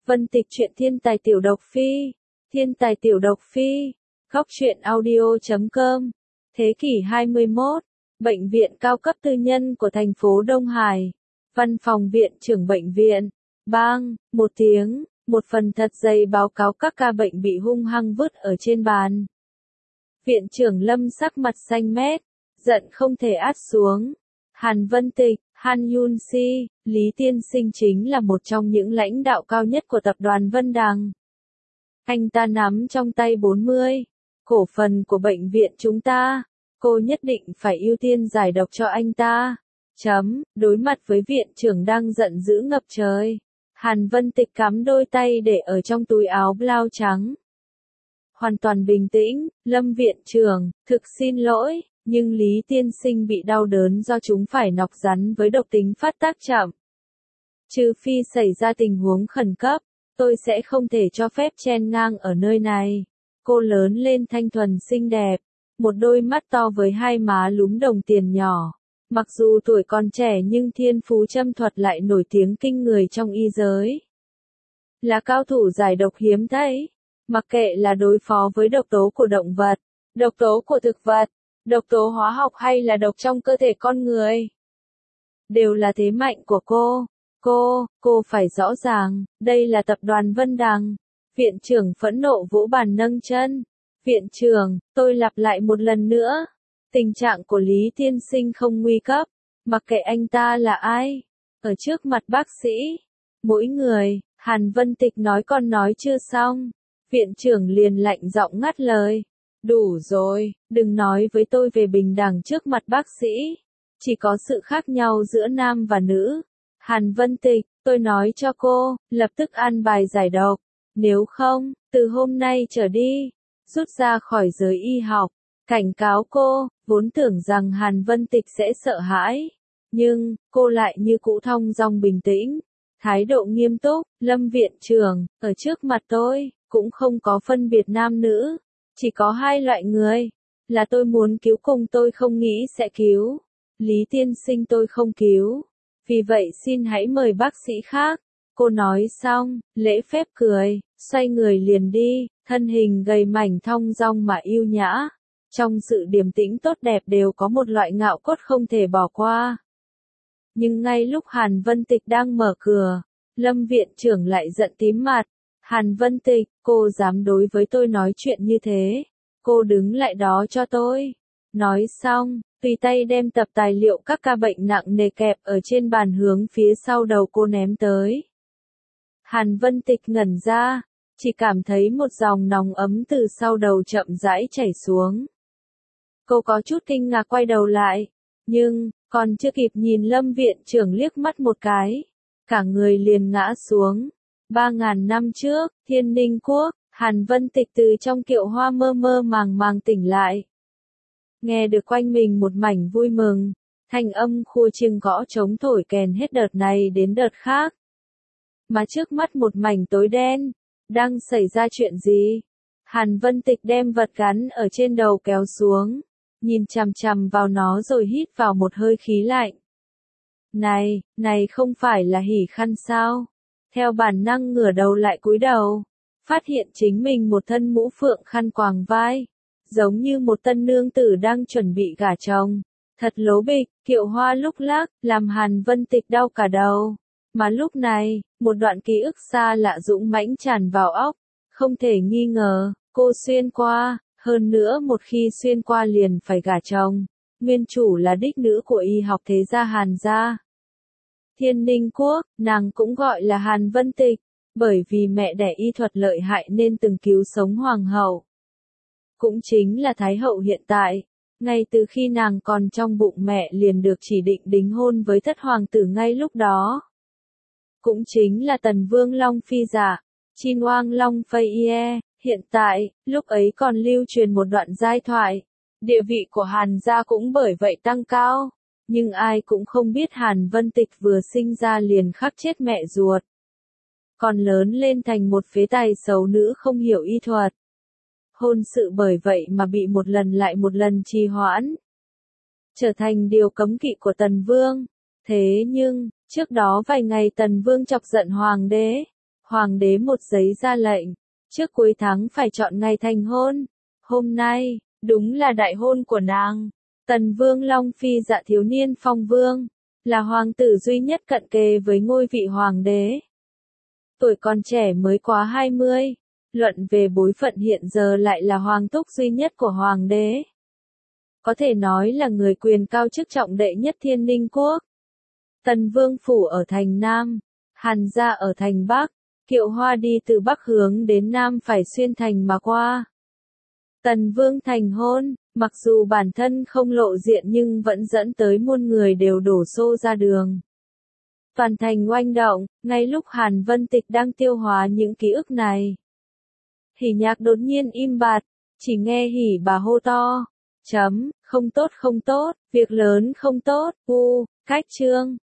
Vân Tịch truyện thiên tài tiểu độc phi. Thiên tài tiểu độc phi. Góc truyện audio.com. Thế kỷ 21. Bệnh viện cao cấp tư nhân của thành phố Đông Hải. Văn phòng viện trưởng bệnh viện. Bang, một tiếng, một phần thật dày báo cáo các ca bệnh bị hung hăng vứt ở trên bàn. Viện trưởng Lâm sắc mặt xanh mét, giận không thể át xuống. Hàn Vân Tịch, Han Yun Si, Lý Tiên Sinh chính là một trong những lãnh đạo cao nhất của tập đoàn Vân Đằng. Anh ta nắm trong tay 40 cổ phần của bệnh viện chúng ta. Cô nhất định phải ưu tiên giải độc cho anh ta. Đối mặt với viện trưởng đang giận dữ ngập trời, Hàn Vân Tịch cắm đôi tay để ở trong túi áo blau trắng. Hoàn toàn bình tĩnh, Lâm viện trưởng, thực xin lỗi, nhưng Lý Tiên Sinh bị đau đớn do chúng phải nọc rắn với độc tính phát tác chậm. Trừ phi xảy ra tình huống khẩn cấp, tôi sẽ không thể cho phép chen ngang ở nơi này. Cô lớn lên thanh thuần xinh đẹp, một đôi mắt to với hai má lúm đồng tiền nhỏ. Mặc dù tuổi còn trẻ nhưng thiên phú châm thuật lại nổi tiếng kinh người trong y giới. Là cao thủ giải độc hiếm thấy, mặc kệ là đối phó với độc tố của động vật, độc tố của thực vật, độc tố hóa học hay là độc trong cơ thể con người. Đều là thế mạnh của cô. Cô phải rõ ràng, đây là tập đoàn Vân Đằng. Viện trưởng phẫn nộ vỗ bàn nâng chân. Viện trưởng, tôi lặp lại một lần nữa. Tình trạng của Lý Tiên Sinh không nguy cấp, mặc kệ anh ta là ai. Ở trước mặt bác sĩ, mỗi người, Hàn Vân Tịch nói còn nói chưa xong. Viện trưởng liền lạnh giọng ngắt lời. Đủ rồi, đừng nói với tôi về bình đẳng trước mặt bác sĩ. Chỉ có sự khác nhau giữa nam và nữ. Hàn Vân Tịch, tôi nói cho cô, lập tức an bài giải độc. Nếu không, từ hôm nay trở đi, rút ra khỏi giới y học. Cảnh cáo cô, vốn tưởng rằng Hàn Vân Tịch sẽ sợ hãi. Nhưng, cô lại như cũ thong dong bình tĩnh. Thái độ nghiêm túc, Lâm viện trưởng, ở trước mặt tôi, cũng không có phân biệt nam nữ. Chỉ có hai loại người. Là tôi muốn cứu cùng tôi không nghĩ sẽ cứu. Lý Tiên Sinh tôi không cứu. Vì vậy xin hãy mời bác sĩ khác. Cô nói xong, lễ phép cười, xoay người liền đi, thân hình gầy mảnh thong dong mà yêu nhã. Trong sự điềm tĩnh tốt đẹp đều có một loại ngạo cốt không thể bỏ qua. Nhưng ngay lúc Hàn Vân Tịch đang mở cửa, Lâm viện trưởng lại giận tím mặt. Hàn Vân Tịch, cô dám đối với tôi nói chuyện như thế. Cô đứng lại đó cho tôi. Nói xong, tùy tay đem tập tài liệu các ca bệnh nặng nề kẹp ở trên bàn hướng phía sau đầu cô ném tới. Hàn Vân Tịch ngẩn ra, chỉ cảm thấy một dòng nóng ấm từ sau đầu chậm rãi chảy xuống. Cô có chút kinh ngạc quay đầu lại, nhưng, còn chưa kịp nhìn Lâm viện trưởng liếc mắt một cái, cả người liền ngã xuống. 3.000 năm trước, Thiên Ninh Quốc, Hàn Vân Tịch từ trong kiệu hoa mơ mơ màng màng tỉnh lại. Nghe được quanh mình một mảnh vui mừng, thanh âm khua chiêng gõ trống thổi kèn hết đợt này đến đợt khác. Mà trước mắt một mảnh tối đen, đang xảy ra chuyện gì? Hàn Vân Tịch đem vật gắn ở trên đầu kéo xuống, nhìn chằm chằm vào nó rồi hít vào một hơi khí lạnh. Này không phải là hỉ khăn sao? Theo bản năng ngửa đầu lại cúi đầu, phát hiện chính mình một thân mũ phượng khăn quàng vai, giống như một tân nương tử đang chuẩn bị gả chồng. Thật lố bịch, kiệu hoa lúc lắc, làm Hàn Vân Tịch đau cả đầu. Mà lúc này, một đoạn ký ức xa lạ dũng mãnh tràn vào óc. Không thể nghi ngờ, cô xuyên qua, hơn nữa một khi xuyên qua liền phải gả chồng. Nguyên chủ là đích nữ của y học thế gia Hàn gia. Thiên Ninh Quốc, nàng cũng gọi là Hàn Vân Tịch, bởi vì mẹ đẻ y thuật lợi hại nên từng cứu sống hoàng hậu. Cũng chính là thái hậu hiện tại, ngay từ khi nàng còn trong bụng mẹ liền được chỉ định đính hôn với thất hoàng tử ngay lúc đó. Cũng chính là Tần Vương Long Phi giả, Chin Oang Long Phây Ie, hiện tại, lúc ấy còn lưu truyền một đoạn giai thoại. Địa vị của Hàn gia cũng bởi vậy tăng cao. Nhưng ai cũng không biết Hàn Vân Tịch vừa sinh ra liền khắc chết mẹ ruột. Còn lớn lên thành một phế tài xấu nữ không hiểu y thuật. Hôn sự bởi vậy mà bị một lần lại một lần trì hoãn. Trở thành điều cấm kỵ của Tần Vương. Thế nhưng, trước đó vài ngày Tần Vương chọc giận Hoàng Hoàng đế một giấy ra lệnh, trước cuối tháng phải chọn ngày thành hôn. Hôm nay, đúng là đại hôn của nàng. Tần Vương Long Phi Dạ thiếu niên Phong Vương, là hoàng tử duy nhất cận kề với ngôi vị hoàng đế. Tuổi còn trẻ mới quá 20, luận về bối phận hiện giờ lại là hoàng túc duy nhất của hoàng đế. Có thể nói là người quyền cao chức trọng đệ nhất Thiên Ninh quốc. Tần Vương phủ ở thành Nam, Hàn gia ở thành Bắc, kiệu hoa đi từ Bắc hướng đến Nam phải xuyên thành mà qua. Tần Vương thành hôn, mặc dù bản thân không lộ diện nhưng vẫn dẫn tới muôn người đều đổ xô ra đường. Toàn thành oanh động, ngay lúc Hàn Vân Tịch đang tiêu hóa những ký ức này. Hỉ Nhạc đột nhiên im bặt, chỉ nghe Hỉ bà hô to. Không tốt, việc lớn không tốt, cách chương.